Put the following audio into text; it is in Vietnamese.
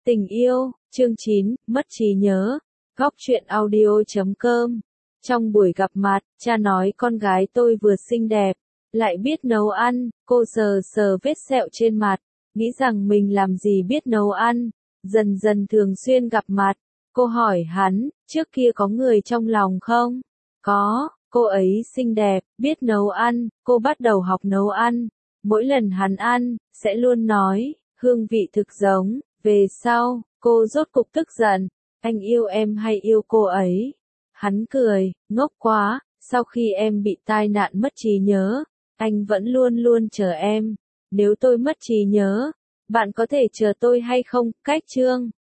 Tình yêu, chương 9, mất trí nhớ. Góc truyện audio.com. Trong buổi gặp mặt, cha nói con gái tôi vừa xinh đẹp, lại biết nấu ăn. Cô sờ sờ vết sẹo trên mặt, nghĩ rằng mình làm gì biết nấu ăn. Dần dần thường xuyên gặp mặt, cô hỏi hắn, trước kia có người trong lòng không? Có, cô ấy xinh đẹp, biết nấu ăn. Cô bắt đầu học nấu ăn. Mỗi lần hắn ăn, sẽ luôn nói, hương vị thực giống. Về sau, cô rốt cục tức giận, anh yêu em hay yêu cô ấy? Hắn cười, ngốc quá, sau khi em bị tai nạn mất trí nhớ, anh vẫn luôn luôn chờ em. Nếu tôi mất trí nhớ, bạn có thể chờ tôi hay không? Cách chương